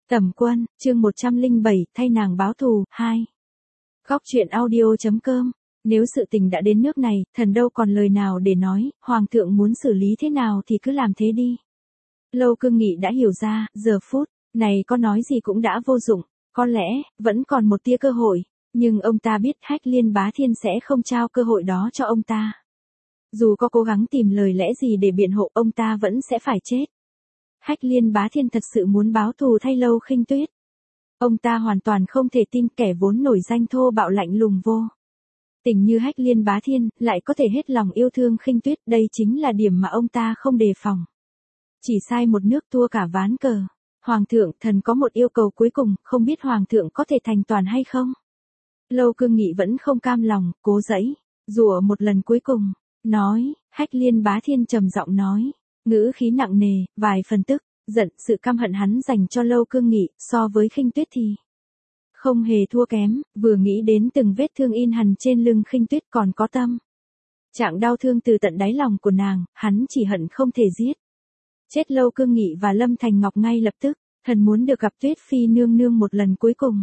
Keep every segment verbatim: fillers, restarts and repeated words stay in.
Tẩm Quân, chương một trăm lẻ bảy, thay nàng báo thù, hai. Góc truyện audio chấm com. Nếu sự tình đã đến nước này, thần đâu còn lời nào để nói, hoàng thượng muốn xử lý thế nào thì cứ làm thế đi. Lâu Cương Nghị đã hiểu ra, giờ phút này có nói gì cũng đã vô dụng, có lẽ vẫn còn một tia cơ hội, nhưng ông ta biết Hách Liên Bá Thiên sẽ không trao cơ hội đó cho ông ta. Dù có cố gắng tìm lời lẽ gì để biện hộ, ông ta vẫn sẽ phải chết. Hách Liên Bá Thiên thật sự muốn báo thù thay Lâu Khinh Tuyết. Ông ta hoàn toàn không thể tin kẻ vốn nổi danh thô bạo lạnh lùng vô tình như Hách Liên Bá Thiên lại có thể hết lòng yêu thương Khinh Tuyết, đây chính là điểm mà ông ta không đề phòng. Chỉ sai một nước thua cả ván cờ. Hoàng thượng, thần có một yêu cầu cuối cùng, không biết hoàng thượng có thể thành toàn hay không? Lâu Cương Nghị vẫn không cam lòng, cố giãy, rủa một lần cuối cùng, nói, Hách Liên Bá Thiên trầm giọng nói, ngữ khí nặng nề, vài phần tức giận, sự căm hận hắn dành cho Lâu Cương Nghị, so với Khinh Tuyết thì không hề thua kém, vừa nghĩ đến từng vết thương in hằn trên lưng Khinh Tuyết còn có tâm trạng đau thương từ tận đáy lòng của nàng, hắn chỉ hận không thể giết chết Lâu Cương Nghị và Lâm Thành Ngọc ngay lập tức, thần muốn được gặp Tuyết Phi nương nương một lần cuối cùng.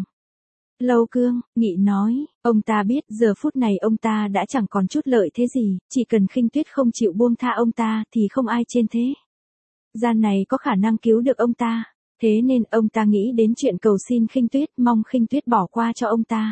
Lâu Cương Nghị nói, ông ta biết giờ phút này ông ta đã chẳng còn chút lợi thế gì, chỉ cần Khinh Tuyết không chịu buông tha ông ta thì không ai trên thế gian này có khả năng cứu được ông ta. Thế nên ông ta nghĩ đến chuyện cầu xin Khinh Tuyết, mong Khinh Tuyết bỏ qua cho ông ta.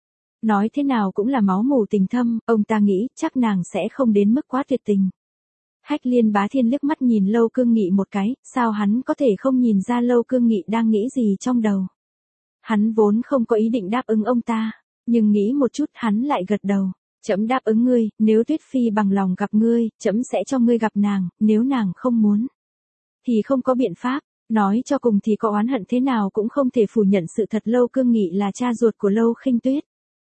Nói thế nào cũng là máu mủ tình thâm, ông ta nghĩ chắc nàng sẽ không đến mức quá tuyệt tình. Hách Liên Bá Thiên liếc mắt nhìn Lâu Cương Nghị một cái, sao hắn có thể không nhìn ra Lâu Cương Nghị đang nghĩ gì trong đầu. Hắn vốn không có ý định đáp ứng ông ta, nhưng nghĩ một chút hắn lại gật đầu. Trẫm đáp ứng ngươi, nếu Tuyết Phi bằng lòng gặp ngươi, trẫm sẽ cho ngươi gặp nàng, nếu nàng không muốn thì không có biện pháp. Nói cho cùng thì có oán hận thế nào cũng không thể phủ nhận sự thật Lâu Cương Nghị là cha ruột của Lâu Khinh Tuyết.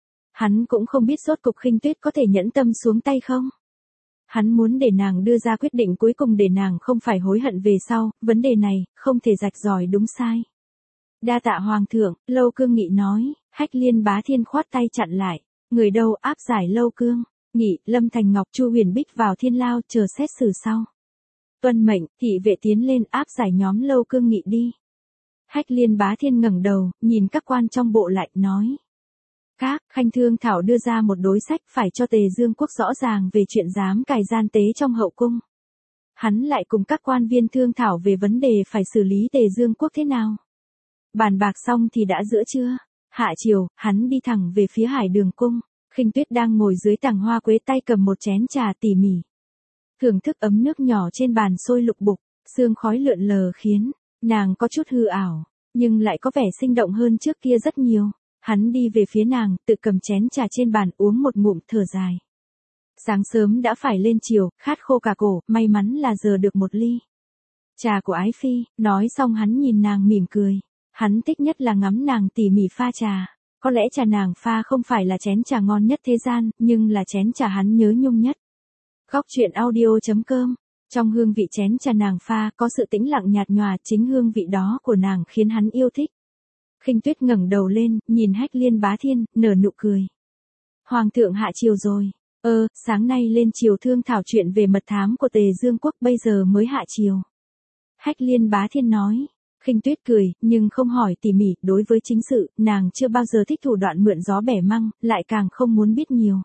Hắn cũng không biết rốt cục Khinh Tuyết có thể nhẫn tâm xuống tay không. Hắn muốn để nàng đưa ra quyết định cuối cùng để nàng không phải hối hận về sau, vấn đề này không thể rạch ròi đúng sai. Đa tạ hoàng thượng, Lâu Cương Nghị nói. Hách Liên Bá Thiên khoát tay chặn lại, người đâu áp giải Lâu Cương Nghị, Lâm Thành Ngọc, Chu Huyền Bích vào thiên lao chờ xét xử sau. Tuân mệnh, thị vệ tiến lên áp giải nhóm Lâu Cương Nghị đi. Hách Liên Bá Thiên ngẩng đầu, nhìn các quan trong bộ lại, nói. Các, Khanh Thương Thảo đưa ra một đối sách phải cho Tề Dương Quốc rõ ràng về chuyện dám cài gian tế trong hậu cung. Hắn lại cùng các quan viên thương thảo về vấn đề phải xử lý Tề Dương Quốc thế nào. Bàn bạc xong thì đã giữa trưa. Hạ chiều, hắn đi thẳng về phía Hải Đường Cung. Khinh Tuyết đang ngồi dưới tàng hoa quế, tay cầm một chén trà tỉ mỉ thưởng thức ấm nước nhỏ trên bàn sôi lục bục, sương khói lượn lờ khiến nàng có chút hư ảo, nhưng lại có vẻ sinh động hơn trước kia rất nhiều. Hắn đi về phía nàng, tự cầm chén trà trên bàn uống một ngụm, thở dài. Sáng sớm đã phải lên chiều, khát khô cả cổ, may mắn là giờ được một ly trà của ái phi. Nói xong hắn nhìn nàng mỉm cười. Hắn thích nhất là ngắm nàng tỉ mỉ pha trà. Có lẽ trà nàng pha không phải là chén trà ngon nhất thế gian, nhưng là chén trà hắn nhớ nhung nhất. Góc truyện audio chấm com. Trong hương vị chén trà nàng pha có sự tĩnh lặng nhạt nhòa, chính hương vị đó của nàng khiến hắn yêu thích. Khinh Tuyết ngẩng đầu lên, nhìn Hách Liên Bá Thiên, nở nụ cười. Hoàng thượng hạ chiều rồi. Ơ, sáng nay lên chiều thương thảo chuyện về mật thám của Tề Dương Quốc, bây giờ mới hạ chiều. Hách Liên Bá Thiên nói. Khinh Tuyết cười, nhưng không hỏi tỉ mỉ, đối với chính sự, nàng chưa bao giờ thích thủ đoạn mượn gió bẻ măng, lại càng không muốn biết nhiều.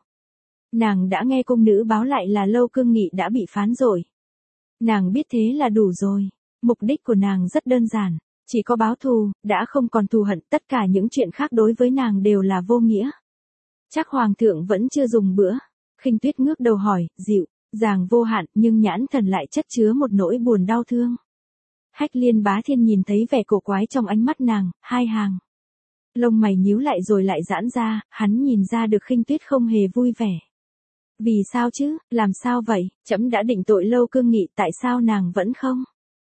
Nàng đã nghe cung nữ báo lại là Lâu Cương Nghị đã bị phán rồi. Nàng biết thế là đủ rồi. Mục đích của nàng rất đơn giản, chỉ có báo thù, đã không còn thù hận, tất cả những chuyện khác đối với nàng đều là vô nghĩa. Chắc hoàng thượng vẫn chưa dùng bữa. Khinh Tuyết ngước đầu hỏi, dịu dàng vô hạn, nhưng nhãn thần lại chất chứa một nỗi buồn đau thương. Hách Liên Bá Thiên nhìn thấy vẻ cổ quái trong ánh mắt nàng, hai hàng lông mày nhíu lại rồi lại giãn ra, hắn nhìn ra được Khinh Tuyết không hề vui vẻ. Vì sao chứ, làm sao vậy, trẫm đã định tội Lâu Cương Nghị, tại sao nàng vẫn không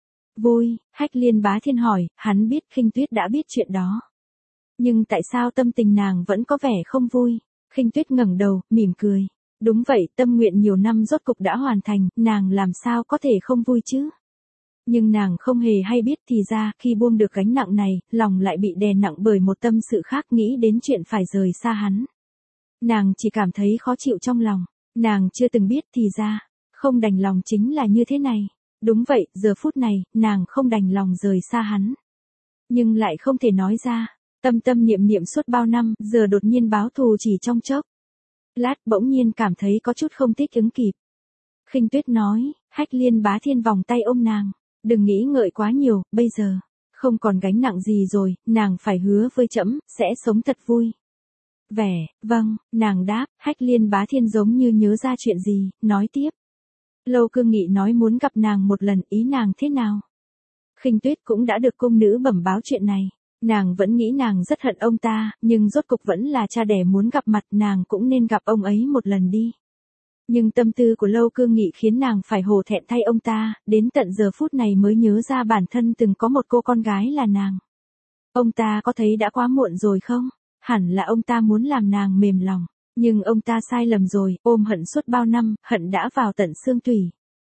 vui? Hách Liên Bá Thiên hỏi, hắn biết Khinh Tuyết đã biết chuyện đó. Nhưng tại sao tâm tình nàng vẫn có vẻ không vui? Khinh Tuyết ngẩng đầu, mỉm cười. Đúng vậy, tâm nguyện nhiều năm rốt cục đã hoàn thành, nàng làm sao có thể không vui chứ? Nhưng nàng không hề hay biết thì ra, khi buông được gánh nặng này, lòng lại bị đè nặng bởi một tâm sự khác, nghĩ đến chuyện phải rời xa hắn. Nàng chỉ cảm thấy khó chịu trong lòng. Nàng chưa từng biết thì ra, không đành lòng chính là như thế này. Đúng vậy, giờ phút này, nàng không đành lòng rời xa hắn. nhưng lại không thể nói ra. Tâm tâm niệm niệm suốt bao năm, giờ đột nhiên báo thù chỉ trong chốc lát, bỗng nhiên cảm thấy có chút không thích ứng kịp. Khinh Tuyết nói, Hách Liên Bá Thiên vòng tay ôm nàng, đừng nghĩ ngợi quá nhiều, bây giờ không còn gánh nặng gì rồi, nàng phải hứa với trẫm sẽ sống thật vui vẻ. Vâng, nàng đáp. Hách Liên Bá Thiên giống như nhớ ra chuyện gì, nói tiếp. Lâu Cương Nghị nói muốn gặp nàng một lần, ý nàng thế nào? Khinh Tuyết cũng đã được cung nữ bẩm báo chuyện này. Nàng vẫn nghĩ nàng rất hận ông ta, nhưng rốt cục vẫn là cha đẻ muốn gặp mặt, nàng cũng nên gặp ông ấy một lần đi. Nhưng tâm tư của Lâu Cương Nghị khiến nàng phải hổ thẹn thay ông ta, đến tận giờ phút này mới nhớ ra bản thân từng có một cô con gái là nàng. Ông ta có thấy đã quá muộn rồi không? Hẳn là ông ta muốn làm nàng mềm lòng, nhưng ông ta sai lầm rồi, ôm hận suốt bao năm, hận đã vào tận xương tủy.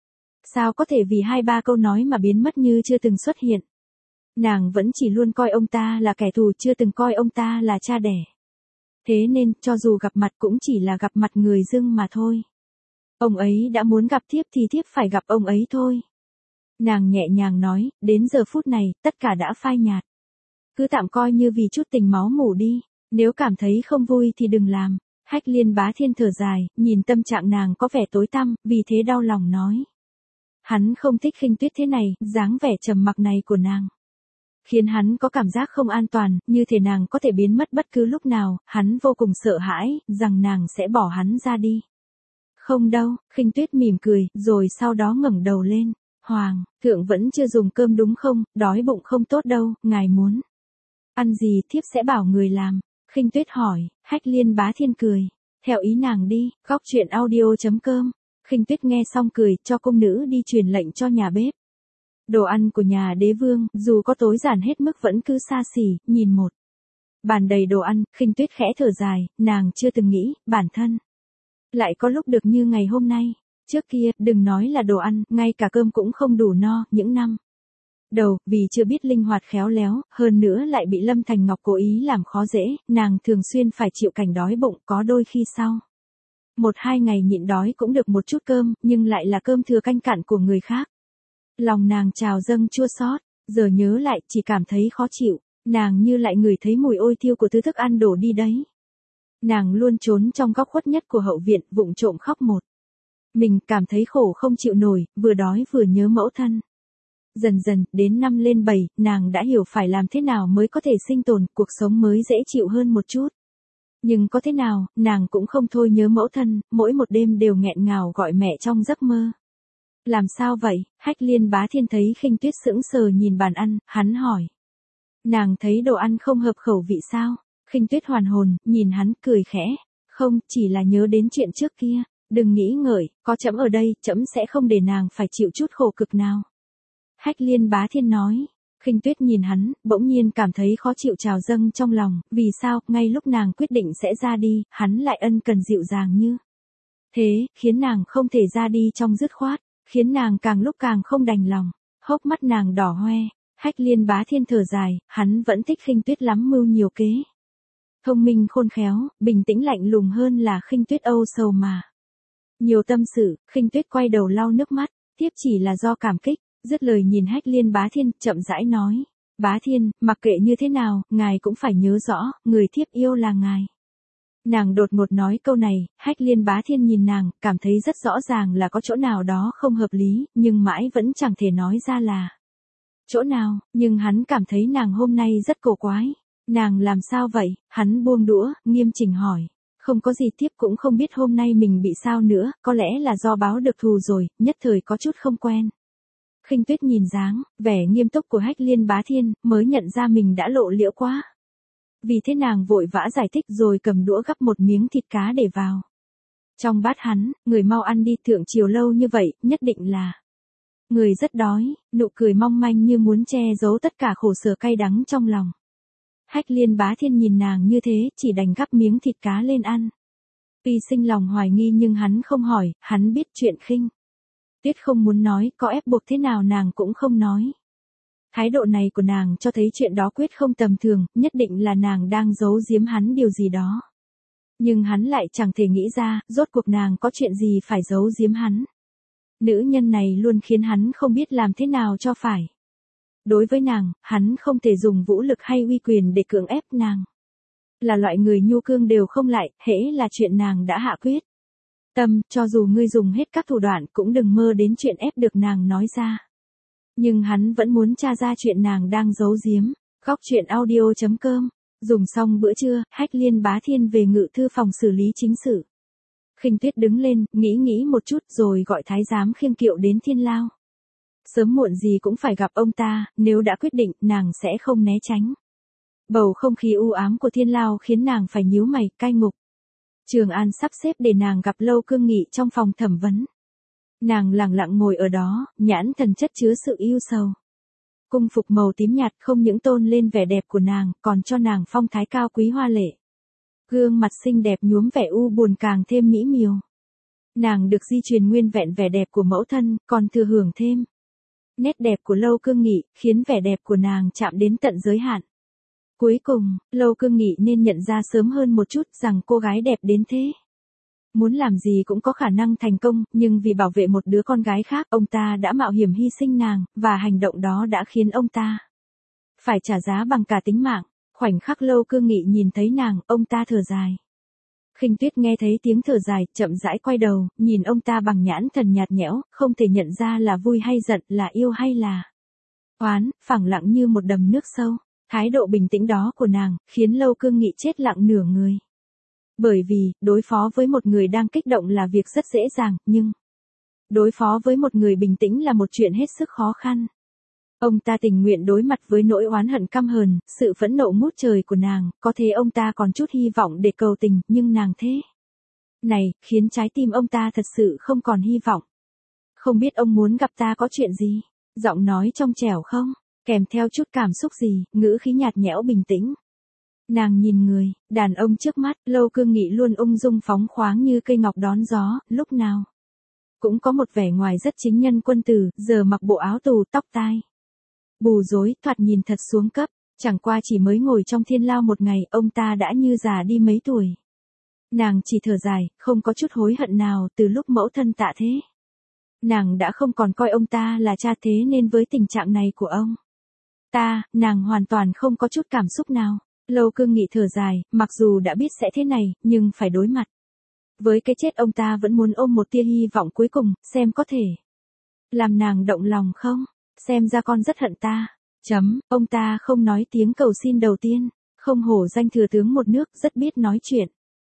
Sao có thể vì hai ba câu nói mà biến mất như chưa từng xuất hiện? Nàng vẫn chỉ luôn coi ông ta là kẻ thù, chưa từng coi ông ta là cha đẻ. Thế nên, cho dù gặp mặt cũng chỉ là gặp mặt người dưng mà thôi. Ông ấy đã muốn gặp thiếp thì thiếp phải gặp ông ấy thôi. Nàng nhẹ nhàng nói, đến giờ phút này, tất cả đã phai nhạt. Cứ tạm coi như vì chút tình máu mủ đi, nếu cảm thấy không vui thì đừng làm. Hách Liên Bá Thiên thở dài, nhìn tâm trạng nàng có vẻ tối tăm, vì thế đau lòng nói. Hắn không thích Khinh Tuyết thế này, dáng vẻ trầm mặc này của nàng khiến hắn có cảm giác không an toàn, như thể nàng có thể biến mất bất cứ lúc nào, hắn vô cùng sợ hãi, rằng nàng sẽ bỏ hắn ra đi. Không đâu, Khinh Tuyết mỉm cười, rồi sau đó ngẩng đầu lên. Hoàng, thượng vẫn chưa dùng cơm đúng không, đói bụng không tốt đâu, ngài muốn ăn gì thiếp sẽ bảo người làm. Khinh Tuyết hỏi. Hách Liên Bá Thiên cười. Theo ý nàng đi. Góc truyện audio chấm com. Khinh Tuyết nghe xong cười, cho cung nữ đi truyền lệnh cho nhà bếp. Đồ ăn của nhà đế vương, dù có tối giản hết mức vẫn cứ xa xỉ, nhìn một bàn đầy đồ ăn, Khinh Tuyết khẽ thở dài, nàng chưa từng nghĩ, bản thân lại có lúc được như ngày hôm nay. Trước kia, đừng nói là đồ ăn, ngay cả cơm cũng không đủ no, những năm đầu, vì chưa biết linh hoạt khéo léo, hơn nữa lại bị Lâm Thành Ngọc cố ý làm khó dễ, nàng thường xuyên phải chịu cảnh đói bụng, có đôi khi sau một hai ngày nhịn đói cũng được một chút cơm, nhưng lại là cơm thừa canh cặn của người khác. Lòng nàng trào dâng chua xót, giờ nhớ lại chỉ cảm thấy khó chịu, nàng như lại ngửi thấy mùi ôi thiêu của thứ thức ăn đổ đi đấy. Nàng luôn trốn trong góc khuất nhất của hậu viện, vụng trộm khóc một mình, cảm thấy khổ không chịu nổi, vừa đói vừa nhớ mẫu thân. Dần dần, đến năm lên bảy, nàng đã hiểu phải làm thế nào mới có thể sinh tồn, cuộc sống mới dễ chịu hơn một chút. Nhưng có thế nào, nàng cũng không thôi nhớ mẫu thân, mỗi một đêm đều nghẹn ngào gọi mẹ trong giấc mơ. Làm sao vậy? Hách Liên Bá Thiên thấy Khinh Tuyết sững sờ nhìn bàn ăn, hắn hỏi. Nàng thấy đồ ăn không hợp khẩu vị sao? Khinh Tuyết hoàn hồn, nhìn hắn, cười khẽ. Không, chỉ là nhớ đến chuyện trước kia. Đừng nghĩ ngợi, có trẫm ở đây, trẫm sẽ không để nàng phải chịu chút khổ cực nào. Hách Liên Bá Thiên nói. Khinh Tuyết nhìn hắn, bỗng nhiên cảm thấy khó chịu trào dâng trong lòng, vì sao, ngay lúc nàng quyết định sẽ ra đi, hắn lại ân cần dịu dàng như thế, khiến nàng không thể ra đi trong dứt khoát, khiến nàng càng lúc càng không đành lòng, hốc mắt nàng đỏ hoe. Hách Liên Bá Thiên thở dài, hắn vẫn thích Khinh Tuyết lắm, mưu nhiều kế. Thông minh khôn khéo, bình tĩnh lạnh lùng hơn là Khinh Tuyết âu sầu mà nhiều tâm sự. Khinh Tuyết quay đầu lau nước mắt, tiếp chỉ là do cảm kích. Dứt lời nhìn Hách Liên Bá Thiên, chậm rãi nói. Bá Thiên, mặc kệ như thế nào, ngài cũng phải nhớ rõ, người thiếp yêu là ngài. Nàng đột ngột nói câu này, Hách Liên Bá Thiên nhìn nàng, cảm thấy rất rõ ràng là có chỗ nào đó không hợp lý, nhưng mãi vẫn chẳng thể nói ra là chỗ nào, nhưng hắn cảm thấy nàng hôm nay rất cổ quái. Nàng làm sao vậy? Hắn buông đũa, nghiêm chỉnh hỏi. Không có gì, tiếp cũng không biết hôm nay mình bị sao nữa, có lẽ là do báo được thù rồi, nhất thời có chút không quen. Khinh Tuyết nhìn dáng vẻ nghiêm túc của Hách Liên Bá Thiên, mới nhận ra mình đã lộ liễu quá. Vì thế nàng vội vã giải thích rồi cầm đũa gắp một miếng thịt cá để vào trong bát hắn. Người mau ăn đi, thượng triều lâu như vậy, nhất định là người rất đói. Nụ cười mong manh như muốn che giấu tất cả khổ sở cay đắng trong lòng. Hách Liên Bá Thiên nhìn nàng như thế, chỉ đành gắp miếng thịt cá lên ăn. Tuy sinh lòng hoài nghi nhưng hắn không hỏi, hắn biết chuyện Khinh Tuyết không muốn nói, có ép buộc thế nào nàng cũng không nói. Thái độ này của nàng cho thấy chuyện đó quyết không tầm thường, nhất định là nàng đang giấu giếm hắn điều gì đó. Nhưng hắn lại chẳng thể nghĩ ra, rốt cuộc nàng có chuyện gì phải giấu giếm hắn. Nữ nhân này luôn khiến hắn không biết làm thế nào cho phải. Đối với nàng, hắn không thể dùng vũ lực hay uy quyền để cưỡng ép nàng. Là loại người nhu cương đều không lại, hễ là chuyện nàng đã hạ quyết. Tâm, cho dù ngươi dùng hết các thủ đoạn cũng đừng mơ đến chuyện ép được nàng nói ra. Nhưng hắn vẫn muốn tra ra chuyện nàng đang giấu giếm. Góc truyện audio chấm com. Dùng xong bữa trưa, Hách Liên Bá Thiên về ngự thư phòng xử lý chính sự. Khinh Tuyết đứng lên, nghĩ nghĩ một chút rồi gọi thái giám khiêng kiệu đến Thiên Lao. Sớm muộn gì cũng phải gặp ông ta, nếu đã quyết định, nàng sẽ không né tránh. Bầu không khí u ám của Thiên Lao khiến nàng phải nhíu mày, cai ngục. Trường An sắp xếp để nàng gặp Lâu Cương Nghị trong phòng thẩm vấn. Nàng lặng lặng ngồi ở đó, nhãn thần chất chứa sự yêu sầu. Cung phục màu tím nhạt không những tôn lên vẻ đẹp của nàng, còn cho nàng phong thái cao quý hoa lệ. Gương mặt xinh đẹp nhuốm vẻ u buồn càng thêm mỹ miều. Nàng được di truyền nguyên vẹn vẻ đẹp của mẫu thân, còn thừa hưởng thêm nét đẹp của Lâu Cương Nghị, khiến vẻ đẹp của nàng chạm đến tận giới hạn. Cuối cùng, Lâu Cương Nghị nên nhận ra sớm hơn một chút rằng cô gái đẹp đến thế. Muốn làm gì cũng có khả năng thành công, nhưng vì bảo vệ một đứa con gái khác, ông ta đã mạo hiểm hy sinh nàng, và hành động đó đã khiến ông ta phải trả giá bằng cả tính mạng. Khoảnh khắc Lâu Cương Nghị nhìn thấy nàng, ông ta thở dài. Khinh Tuyết nghe thấy tiếng thở dài, chậm rãi quay đầu, nhìn ông ta bằng nhãn thần nhạt nhẽo, không thể nhận ra là vui hay giận, là yêu hay là oán, phẳng lặng như một đầm nước sâu. Thái độ bình tĩnh đó của nàng, khiến Lâu Cương Nghị chết lặng nửa người. Bởi vì, đối phó với một người đang kích động là việc rất dễ dàng, nhưng đối phó với một người bình tĩnh là một chuyện hết sức khó khăn. Ông ta tình nguyện đối mặt với nỗi oán hận căm hờn, sự phẫn nộ ngút trời của nàng, có thể ông ta còn chút hy vọng để cầu tình, nhưng nàng thế này, khiến trái tim ông ta thật sự không còn hy vọng. Không biết ông muốn gặp ta có chuyện gì? Giọng nói trong trẻo không, kèm theo chút cảm xúc gì, ngữ khí nhạt nhẽo bình tĩnh. Nàng nhìn người, đàn ông trước mắt, Lâu Cương Nghị luôn ung dung phóng khoáng như cây ngọc đón gió, lúc nào cũng có một vẻ ngoài rất chính nhân quân tử, giờ mặc bộ áo tù, tóc tai bù rối, thoạt nhìn thật xuống cấp. Chẳng qua chỉ mới ngồi trong Thiên Lao một ngày, ông ta đã như già đi mấy tuổi. Nàng chỉ thở dài, không có chút hối hận nào từ lúc mẫu thân tạ thế. Nàng đã không còn coi ông ta là cha, thế nên với tình trạng này của ông ta, nàng hoàn toàn không có chút cảm xúc nào. Lâu Cương Nghị thở dài, mặc dù đã biết sẽ thế này, nhưng phải đối mặt với cái chết, ông ta vẫn muốn ôm một tia hy vọng cuối cùng, xem có thể làm nàng động lòng không. Xem ra con rất hận ta. Chấm, ông ta không nói tiếng cầu xin đầu tiên, không hổ danh thừa tướng một nước, rất biết nói chuyện.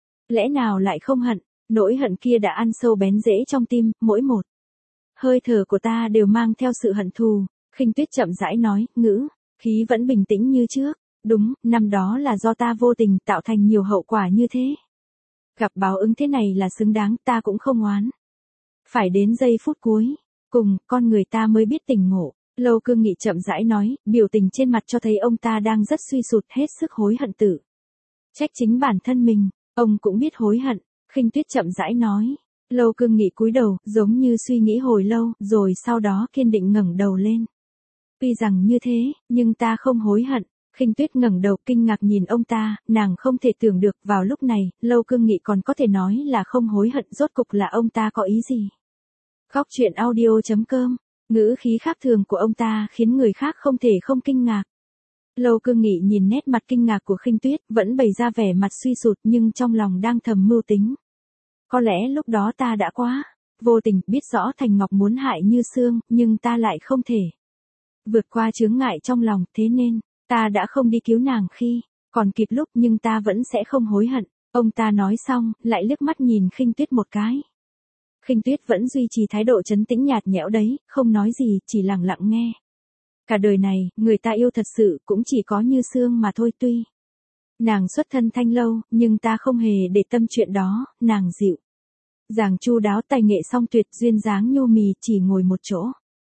Lẽ nào lại không hận, nỗi hận kia đã ăn sâu bén rễ trong tim, mỗi một hơi thở của ta đều mang theo sự hận thù. Khinh Tuyết chậm rãi nói, ngữ khí vẫn bình tĩnh như trước. Đúng, năm đó là do ta vô tình tạo thành nhiều hậu quả như thế. Gặp báo ứng thế này là xứng đáng, ta cũng không oán. Phải đến giây phút cuối cùng, con người ta mới biết tỉnh ngộ. Lâu Cương Nghị chậm rãi nói, biểu tình trên mặt cho thấy ông ta đang rất suy sụt, hết sức hối hận tự trách chính bản thân mình. Ông cũng biết hối hận. Khinh Tuyết chậm rãi nói. Lâu Cương Nghị cúi đầu, giống như suy nghĩ hồi lâu, rồi sau đó kiên định ngẩng đầu lên. Tuy rằng như thế, nhưng ta không hối hận. Khinh Tuyết ngẩng đầu kinh ngạc nhìn ông ta, nàng không thể tưởng được vào lúc này, Lâu Cương Nghị còn có thể nói là không hối hận, rốt cục là ông ta có ý gì. Góc truyện audio chấm com. Ngữ khí khác thường của ông ta khiến người khác không thể không kinh ngạc. Lâu Cương Nghị nhìn nét mặt kinh ngạc của Khinh Tuyết, vẫn bày ra vẻ mặt suy sụt nhưng trong lòng đang thầm mưu tính. Có lẽ lúc đó ta đã quá vô tình, biết rõ Thành Ngọc muốn hại Như Sương, nhưng ta lại không thể vượt qua chướng ngại trong lòng, thế nên ta đã không đi cứu nàng khi còn kịp lúc, nhưng ta vẫn sẽ không hối hận. Ông ta nói xong, lại liếc mắt nhìn Khinh Tuyết một cái. Khinh Tuyết vẫn duy trì thái độ trấn tĩnh nhạt nhẽo đấy, không nói gì, chỉ lặng lặng nghe. Cả đời này, người ta yêu thật sự cũng chỉ có Như Sương mà thôi. Tuy nàng xuất thân Thanh Lâu, nhưng ta không hề để tâm chuyện đó. Nàng dịu dàng chu đáo, tài nghệ song tuyệt, duyên dáng nhu mì, chỉ ngồi một chỗ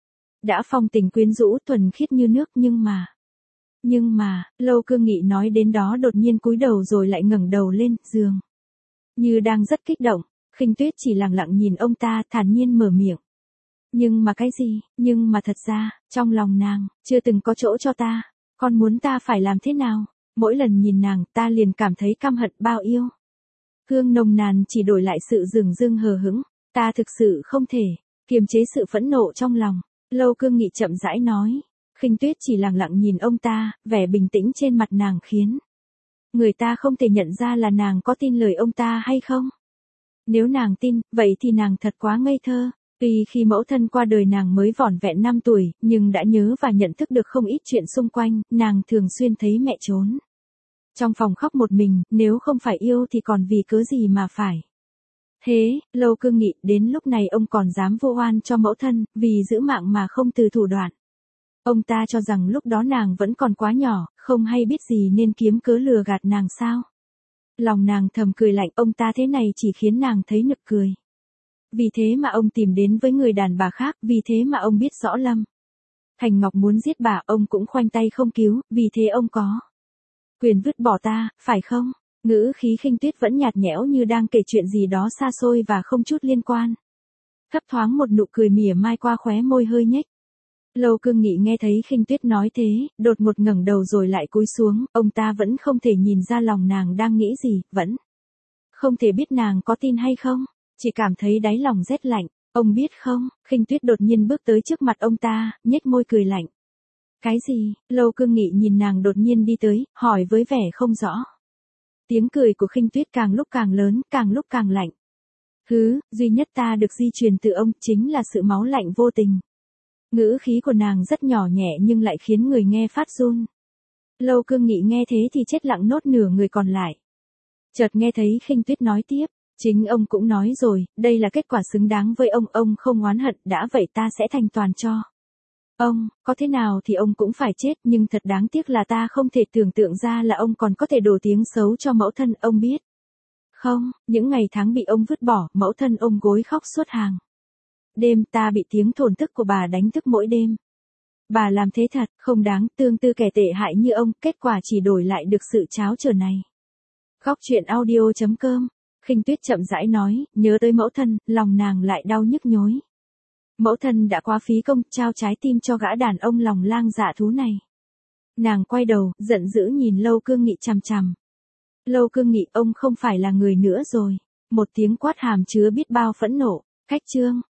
đã phong tình quyến rũ, thuần khiết như nước. Nhưng mà nhưng mà Lâu Cương Nghị nói đến đó đột nhiên cúi đầu rồi lại ngẩng đầu lên, dường như đang rất kích động. Khinh Tuyết chỉ lặng lặng nhìn ông ta, thản nhiên mở miệng. Nhưng mà cái gì? Nhưng mà thật ra, trong lòng nàng chưa từng có chỗ cho ta. Con muốn ta phải làm thế nào? Mỗi lần nhìn nàng, ta liền cảm thấy căm hận bao yêu. Hương nồng nàn chỉ đổi lại sự dửng dưng hờ hững. Ta thực sự không thể kiềm chế sự phẫn nộ trong lòng. Lâu Cương Nghị chậm rãi nói. Khinh Tuyết chỉ lặng lặng nhìn ông ta, vẻ bình tĩnh trên mặt nàng khiến người ta không thể nhận ra là nàng có tin lời ông ta hay không. Nếu nàng tin, vậy thì nàng thật quá ngây thơ. Tuy khi mẫu thân qua đời nàng mới vỏn vẹn năm tuổi, nhưng đã nhớ và nhận thức được không ít chuyện xung quanh, nàng thường xuyên thấy mẹ trốn trong phòng khóc một mình, nếu không phải yêu thì còn vì cớ gì mà phải. Thế, Lâu Cương Nghị, đến lúc này ông còn dám vu oan cho mẫu thân, vì giữ mạng mà không từ thủ đoạn. Ông ta cho rằng lúc đó nàng vẫn còn quá nhỏ, không hay biết gì nên kiếm cớ lừa gạt nàng sao. Lòng nàng thầm cười lạnh, ông ta thế này chỉ khiến nàng thấy nực cười. Vì thế mà ông tìm đến với người đàn bà khác, vì thế mà ông biết rõ Lâm Thành Ngọc muốn giết bà, ông cũng khoanh tay không cứu, vì thế ông có quyền vứt bỏ ta, phải không? Ngữ khí Khinh Tuyết vẫn nhạt nhẽo như đang kể chuyện gì đó xa xôi và không chút liên quan. Thấp thoáng một nụ cười mỉa mai qua khóe môi hơi nhếch. Lâu Cương Nghị nghe thấy Khinh Tuyết nói thế, đột ngột ngẩng đầu rồi lại cúi xuống, ông ta vẫn không thể nhìn ra lòng nàng đang nghĩ gì, vẫn không thể biết nàng có tin hay không, chỉ cảm thấy đáy lòng rét lạnh. Ông biết không? Khinh Tuyết đột nhiên bước tới trước mặt ông ta, nhếch môi cười lạnh. Cái gì? Lâu Cương Nghị nhìn nàng đột nhiên đi tới, hỏi với vẻ không rõ. Tiếng cười của Khinh Tuyết càng lúc càng lớn, càng lúc càng lạnh. Hứ, duy nhất ta được di truyền từ ông chính là sự máu lạnh vô tình. Ngữ khí của nàng rất nhỏ nhẹ nhưng lại khiến người nghe phát run. Lâu Cương Nghị nghe thế thì chết lặng nốt nửa người còn lại. Chợt nghe thấy Khinh Tuyết nói tiếp, chính ông cũng nói rồi, đây là kết quả xứng đáng với ông, ông không oán hận, đã vậy ta sẽ thành toàn cho ông, có thế nào thì ông cũng phải chết, nhưng thật đáng tiếc là ta không thể tưởng tượng ra là ông còn có thể đổ tiếng xấu cho mẫu thân, ông biết không, những ngày tháng bị ông vứt bỏ, mẫu thân ôm gối khóc suốt hàng đêm, ta bị tiếng thổn thức của bà đánh thức mỗi đêm. Bà làm thế thật, không đáng, tương tư kẻ tệ hại như ông, kết quả chỉ đổi lại được sự tráo trở này. Góc truyện audio chấm com. Khinh Tuyết chậm rãi nói, nhớ tới mẫu thân, lòng nàng lại đau nhức nhối. Mẫu thân đã quá phí công, trao trái tim cho gã đàn ông lòng lang dạ thú này. Nàng quay đầu, giận dữ nhìn Lâu Cương Nghị chằm chằm. Lâu Cương Nghị, ông không phải là người nữa rồi. Một tiếng quát hàm chứa biết bao phẫn nộ. Khách trương.